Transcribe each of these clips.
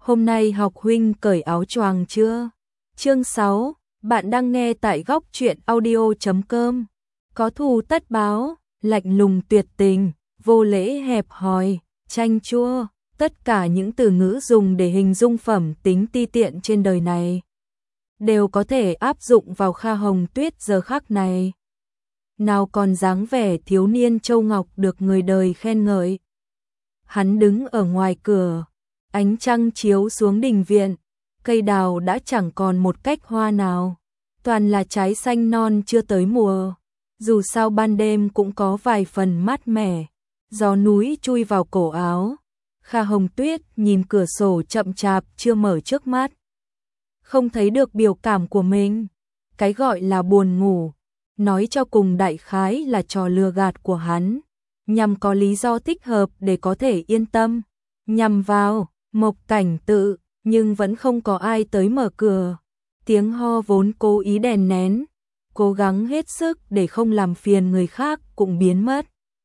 Hôm nay học huynh cởi áo choàng chưa? Chương 6, bạn đang nghe tại góc truyện audio.com. Có thù tất báo, lạnh lùng tuyệt tình, vô lễ hẹp hòi, chanh chua, tất cả những từ ngữ dùng để hình dung phẩm tính ti tiện trên đời này đều có thể áp dụng vào Kha Hồng Tuyết giờ khắc này. Nào còn dáng vẻ thiếu niên châu ngọc được người đời khen ngợi. Hắn đứng ở ngoài cửa, ánh trăng chiếu xuống đình viện, cây đào đã chẳng còn một cách hoa nào, toàn là trái xanh non chưa tới mùa. Dù sao ban đêm cũng có vài phần mát mẻ, gió núi chui vào cổ áo. Kha Hồng Tuyết nhìn cửa sổ chậm chạp chưa mở trước mắt, không thấy được biểu cảm của mình. Cái gọi là buồn ngủ, nói cho cùng đại khái là trò lừa gạt của hắn, nhằm có lý do thích hợp để có thể yên tâm nhằm vào Mộc Cảnh Tự, nhưng vẫn không có ai tới mở cửa. Tiếng ho vốn cố ý đè nén, cố gắng hết sức để không làm phiền người khác cũng biến mất.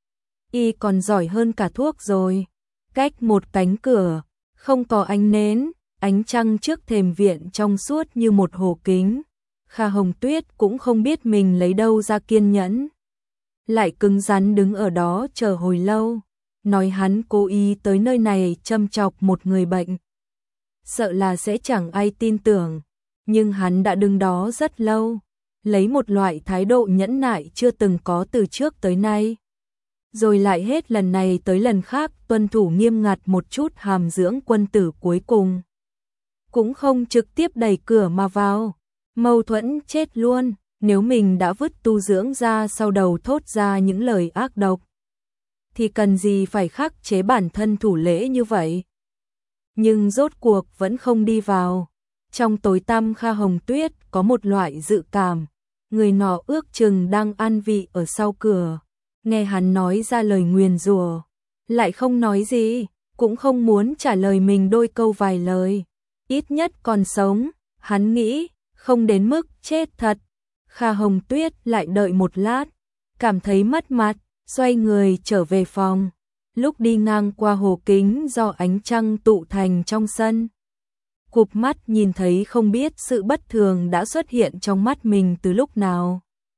Y còn giỏi hơn cả thuốc rồi. Cách một cánh cửa, không có ánh nến, ánh trăng trước thềm viện trong suốt như một hồ kính. Kha Hồng Tuyết cũng không biết mình lấy đâu ra kiên nhẫn, lại cứng rắn đứng ở đó chờ hồi lâu. Nói hắn cố ý tới nơi này châm chọc một người bệnh, sợ là sẽ chẳng ai tin tưởng, nhưng hắn đã đứng đó rất lâu, lấy một loại thái độ nhẫn nại chưa từng có từ trước tới nay. Rồi lại hết lần này tới lần khác tuân thủ nghiêm ngặt một chút hàm dưỡng quân tử, cuối cùng cũng không trực tiếp đẩy cửa mà vào. Mâu thuẫn chết luôn, nếu mình đã vứt tu dưỡng ra sau đầu thốt ra những lời ác độc, thì cần gì phải khắc chế bản thân thủ lễ như vậy. Nhưng rốt cuộc vẫn không đi vào. Trong tối tăm Kha Hồng Tuyết có một loại dự cảm, người nọ ước chừng đang an vị ở sau cửa. Nghe hắn nói ra lời nguyền rủa, lại không nói gì, cũng không muốn trả lời mình đôi câu vài lời. Ít nhất còn sống, hắn nghĩ, không đến mức chết thật. Kha Hồng Tuyết lại đợi một lát, cảm thấy mất mặt, xoay người trở về phòng. Lúc đi ngang qua hồ kính do ánh trăng tụ thành trong sân, cụp mắt nhìn thấy không biết sự bất thường đã xuất hiện trong mắt mình từ lúc nào.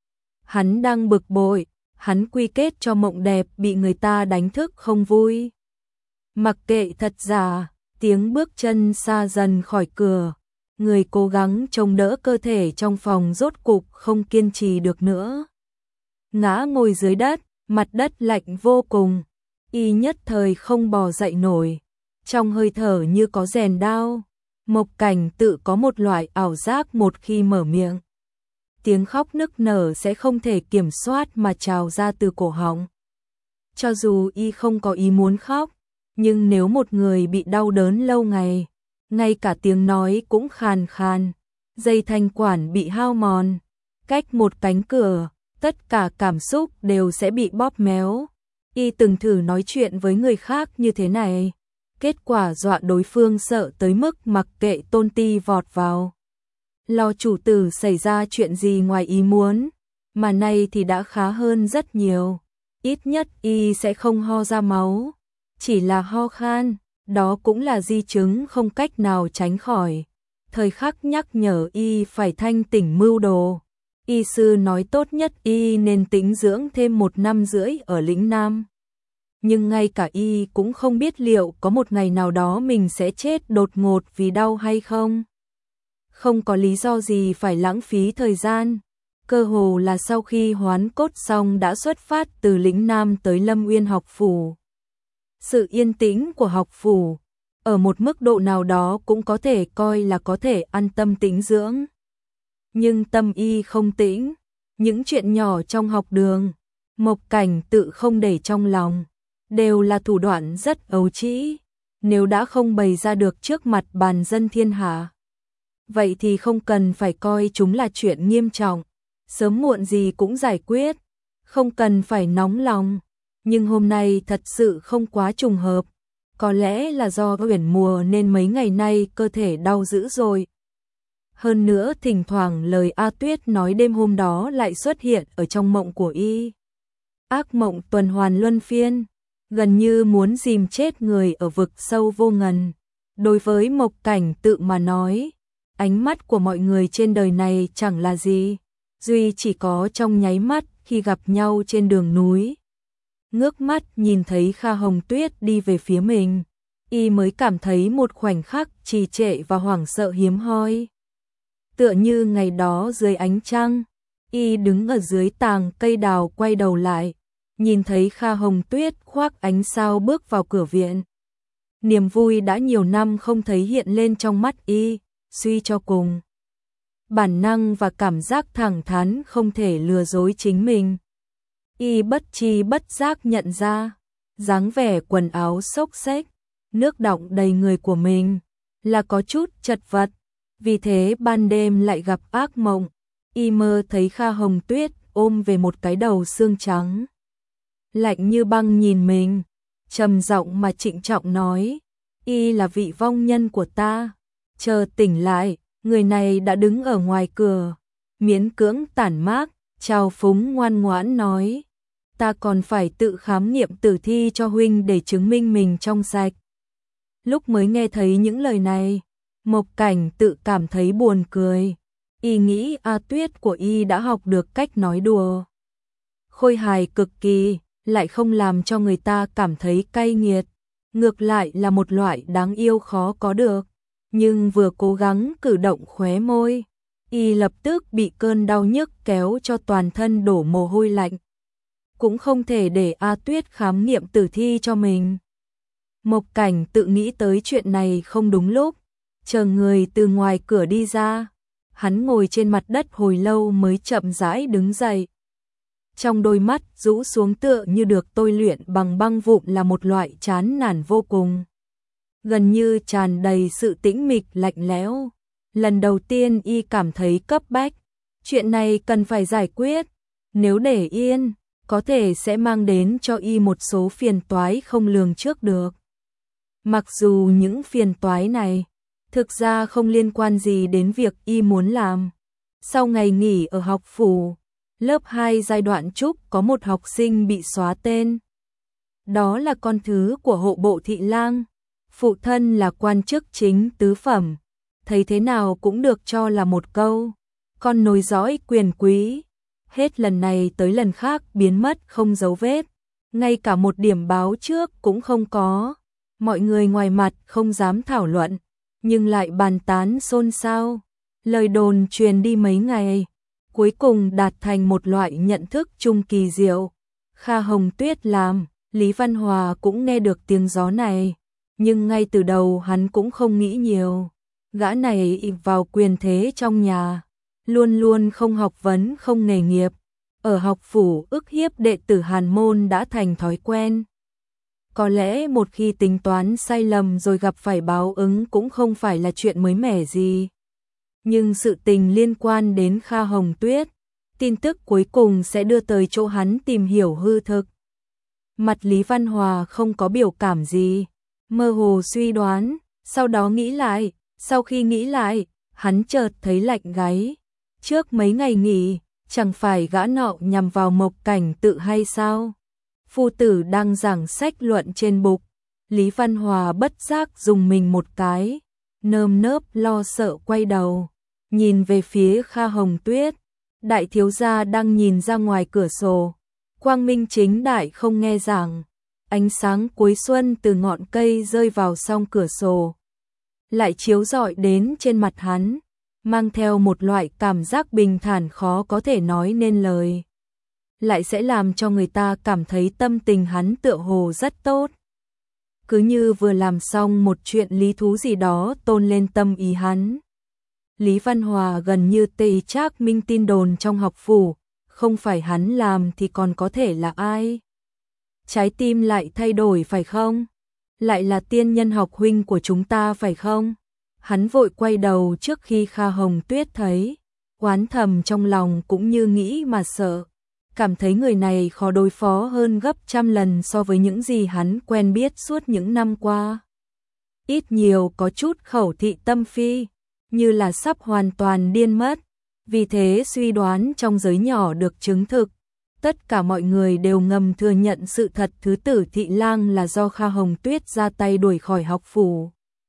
Hắn đang bực bội, hắn quy kết cho mộng đẹp bị người ta đánh thức không vui. Mặc kệ thật giả, tiếng bước chân xa dần khỏi cửa, người cố gắng chống đỡ cơ thể trong phòng rốt cục không kiên trì được nữa, ngã ngồi dưới đất, mặt đất lạnh vô cùng. Y nhất thời không bò dậy nổi, trong hơi thở như có rèn đao. Mộc Cảnh Tự có một loại ảo giác một khi mở miệng, tiếng khóc nức nở sẽ không thể kiểm soát mà trào ra từ cổ họng. Cho dù y không có ý muốn khóc, nhưng nếu một người bị đau đớn lâu ngày, ngay cả tiếng nói cũng khàn khàn, dây thanh quản bị hao mòn, cách một cánh cửa, tất cả cảm xúc đều sẽ bị bóp méo. Y từng thử nói chuyện với người khác như thế này, kết quả dọa đối phương sợ tới mức mặc kệ tôn ti vọt vào, lo chủ tử xảy ra chuyện gì ngoài ý muốn. Mà nay thì đã khá hơn rất nhiều, ít nhất y sẽ không ho ra máu, chỉ là ho khan, đó cũng là di chứng không cách nào tránh khỏi. Thời khắc nhắc nhở y phải thanh tỉnh mưu đồ. Y sư nói tốt nhất y nên tĩnh dưỡng thêm 1 năm rưỡi ở lĩnh Nam. Nhưng ngay cả y cũng không biết liệu có một ngày nào đó mình sẽ chết đột ngột vì đau hay không. Không có lý do gì phải lãng phí thời gian. Cơ hồ là sau khi hoán cốt xong đã xuất phát từ lĩnh Nam tới Lâm Uyên học phủ. Sự yên tĩnh của học phủ, ở một mức độ nào đó cũng có thể coi là có thể an tâm tĩnh dưỡng. Nhưng tâm y không tĩnh, những chuyện nhỏ trong học đường, Mộc Cảnh Tự không để trong lòng, đều là thủ đoạn rất ấu trĩ. Nếu đã không bày ra được trước mặt bàn dân thiên hạ, vậy thì không cần phải coi chúng là chuyện nghiêm trọng, sớm muộn gì cũng giải quyết, không cần phải nóng lòng. Nhưng hôm nay thật sự không quá trùng hợp, có lẽ là do chuyển mùa nên mấy ngày nay cơ thể đau dữ rồi. Hơn nữa thỉnh thoảng lời A Tuyết nói đêm hôm đó lại xuất hiện ở trong mộng của y. Ác mộng tuần hoàn luân phiên, gần như muốn dìm chết người ở vực sâu vô ngần. Đối với Mộc Cảnh Tự mà nói, ánh mắt của mọi người trên đời này chẳng là gì, duy chỉ có trong nháy mắt khi gặp nhau trên đường núi. Ngước mắt nhìn thấy Kha Hồng Tuyết đi về phía mình, y mới cảm thấy một khoảnh khắc trì trệ và hoảng sợ hiếm hoi. Tựa như ngày đó dưới ánh trăng, y đứng ở dưới tàng cây đào quay đầu lại, nhìn thấy Kha Hồng Tuyết khoác ánh sao bước vào cửa viện. Niềm vui đã nhiều năm không thấy hiện lên trong mắt y, suy cho cùng. Bản năng và cảm giác thẳng thắn không thể lừa dối chính mình. Y bất tri bất giác nhận ra, dáng vẻ quần áo xốc xếch, nước đọng đầy người của mình là có chút chật vật. Vì thế ban đêm lại gặp ác mộng, y mơ thấy Kha Hồng Tuyết ôm về một cái đầu xương trắng. Lạnh như băng nhìn mình, trầm giọng mà trịnh trọng nói, y là vị vong nhân của ta. Chờ tỉnh lại, người này đã đứng ở ngoài cửa, miễn cưỡng tản mát, trao phúng ngoan ngoãn nói, ta còn phải tự khám nghiệm tử thi cho huynh để chứng minh mình trong sạch. Lúc mới nghe thấy những lời này, Mộc Cảnh Tự cảm thấy buồn cười, y nghĩ A Tuyết của y đã học được cách nói đùa khôi hài cực kỳ, lại không làm cho người ta cảm thấy cay nghiệt, ngược lại là một loại đáng yêu khó có được. Nhưng vừa cố gắng cử động khóe môi, y lập tức bị cơn đau nhức kéo cho toàn thân đổ mồ hôi lạnh. Cũng không thể để A Tuyết khám nghiệm tử thi cho mình. Mộc Cảnh Tự nghĩ tới chuyện này không đúng lúc, chờ người từ ngoài cửa đi ra. Hắn ngồi trên mặt đất hồi lâu mới chậm rãi đứng dậy. Trong đôi mắt rũ xuống tựa như được tôi luyện bằng băng vụn là một loại chán nản vô cùng, gần như tràn đầy sự tĩnh mịch lạnh lẽo. Lần đầu tiên y cảm thấy cấp bách, chuyện này cần phải giải quyết, nếu để yên, có thể sẽ mang đến cho y một số phiền toái không lường trước được. Mặc dù những phiền toái này thực ra không liên quan gì đến việc y muốn làm. Sau ngày nghỉ ở học phủ, lớp 2 giai đoạn trúc có một học sinh bị xóa tên. Đó là con thứ của hộ bộ thị lang, phụ thân là quan chức chính tứ phẩm, thấy thế nào cũng được cho là một câu, con nối dõi quyền quý. Hết lần này tới lần khác biến mất không dấu vết, ngay cả một điểm báo trước cũng không có. Mọi người ngoài mặt không dám thảo luận, nhưng lại bàn tán xôn xao. Lời đồn truyền đi mấy ngày, cuối cùng đạt thành một loại nhận thức chung kỳ diệu. Kha Hồng Tuyết làm, Lý Văn Hòa cũng nghe được tiếng gió này, nhưng ngay từ đầu hắn cũng không nghĩ nhiều. Gã này ỷ vào quyền thế trong nhà, luôn luôn không học vấn không nghề nghiệp, ở học phủ ức hiếp đệ tử hàn môn đã thành thói quen. Có lẽ một khi tính toán sai lầm rồi gặp phải báo ứng cũng không phải là chuyện mới mẻ gì. Nhưng sự tình liên quan đến Kha Hồng Tuyết, tin tức cuối cùng sẽ đưa tới chỗ hắn tìm hiểu hư thực. Mặt Lý Văn Hòa không có biểu cảm gì, mơ hồ suy đoán, sau đó nghĩ lại, sau khi nghĩ lại, hắn chợt thấy lạnh gáy. Trước mấy ngày nghỉ, chẳng phải gã nọ nhằm vào Mộc Cảnh Tự hay sao? Phu tử đang giảng sách luận trên bục, Lý Văn Hòa bất giác dùng mình một cái, nơm nớp lo sợ quay đầu, nhìn về phía Kha Hồng Tuyết. Đại thiếu gia đang nhìn ra ngoài cửa sổ, quang minh chính đại không nghe giảng, ánh sáng cuối xuân từ ngọn cây rơi vào song cửa sổ, lại chiếu rọi đến trên mặt hắn, mang theo một loại cảm giác bình thản khó có thể nói nên lời, lại sẽ làm cho người ta cảm thấy tâm tình hắn tựa hồ rất tốt. Cứ như vừa làm xong một chuyện lý thú gì đó tôn lên tâm ý hắn. Lý Văn Hòa gần như tê trác minh tin đồn trong học phủ, không phải hắn làm thì còn có thể là ai? Trái tim lại thay đổi phải không? Lại là tiên nhân học huynh của chúng ta phải không? Hắn vội quay đầu trước khi Kha Hồng Tuyết thấy, oán thầm trong lòng cũng như nghĩ mà sợ, cảm thấy người này khó đối phó hơn gấp trăm lần so với những gì hắn quen biết suốt những năm qua. Ít nhiều có chút khẩu thị tâm phi, như là sắp hoàn toàn điên mất, vì thế suy đoán trong giới nhỏ được chứng thực. Tất cả mọi người đều ngầm thừa nhận sự thật thứ tử thị lang là do Kha Hồng Tuyết ra tay đuổi khỏi học phủ.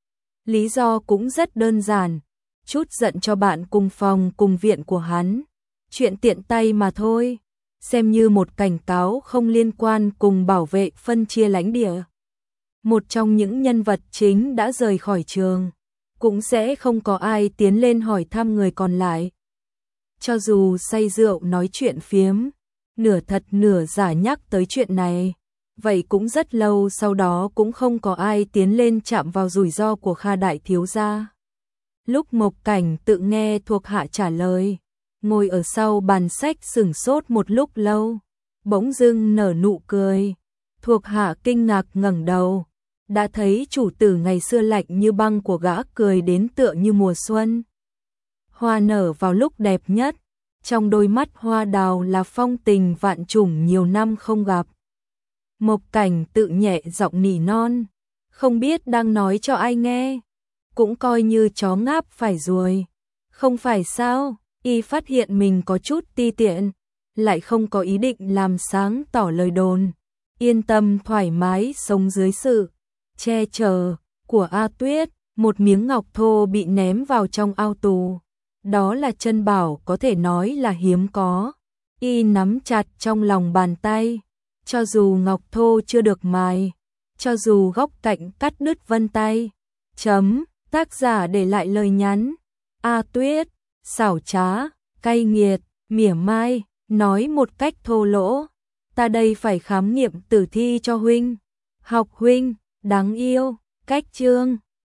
Lý do cũng rất đơn giản, chút giận cho bạn cùng phòng cùng viện của hắn, chuyện tiện tay mà thôi, xem như một cảnh cáo không liên quan cùng bảo vệ phân chia lãnh địa. Một trong những nhân vật chính đã rời khỏi trường, cũng sẽ không có ai tiến lên hỏi thăm người còn lại. Cho dù say rượu nói chuyện phiếm, nửa thật nửa giả nhắc tới chuyện này, vậy cũng rất lâu sau đó cũng không có ai tiến lên chạm vào rủi ro của Kha đại thiếu gia. Lúc Mộc Cảnh tự nghe thuộc hạ trả lời, ngồi ở sau bàn sách sửng sốt một lúc lâu, bỗng dưng nở nụ cười. Thuộc hạ kinh ngạc ngẩng đầu, đã thấy chủ tử ngày xưa lạnh như băng của gã cười đến tựa như mùa xuân. Hoa nở vào lúc đẹp nhất, trong đôi mắt hoa đào là phong tình vạn trùng nhiều năm không gặp. Mộc Cảnh tự nhẹ giọng nỉ non, không biết đang nói cho ai nghe, cũng coi như chó ngáp phải ruồi. Không phải sao, y phát hiện mình có chút ti tiện, lại không có ý định làm sáng tỏ lời đồn, yên tâm thoải mái sống dưới sự che chở của A Tuyết. Một miếng ngọc thô bị ném vào trong ao tù, đó là chân bảo có thể nói là hiếm có, y nắm chặt trong lòng bàn tay. Cho dù ngọc thô chưa được mài, cho dù góc cạnh cắt đứt vân tay. Tác giả để lại lời nhắn. A Tuyết, xảo trá, cay nghiệt, mỉa mai, nói một cách thô lỗ. Ta đây phải khám nghiệm tử thi cho huynh. Học huynh, đáng yêu, cách chương.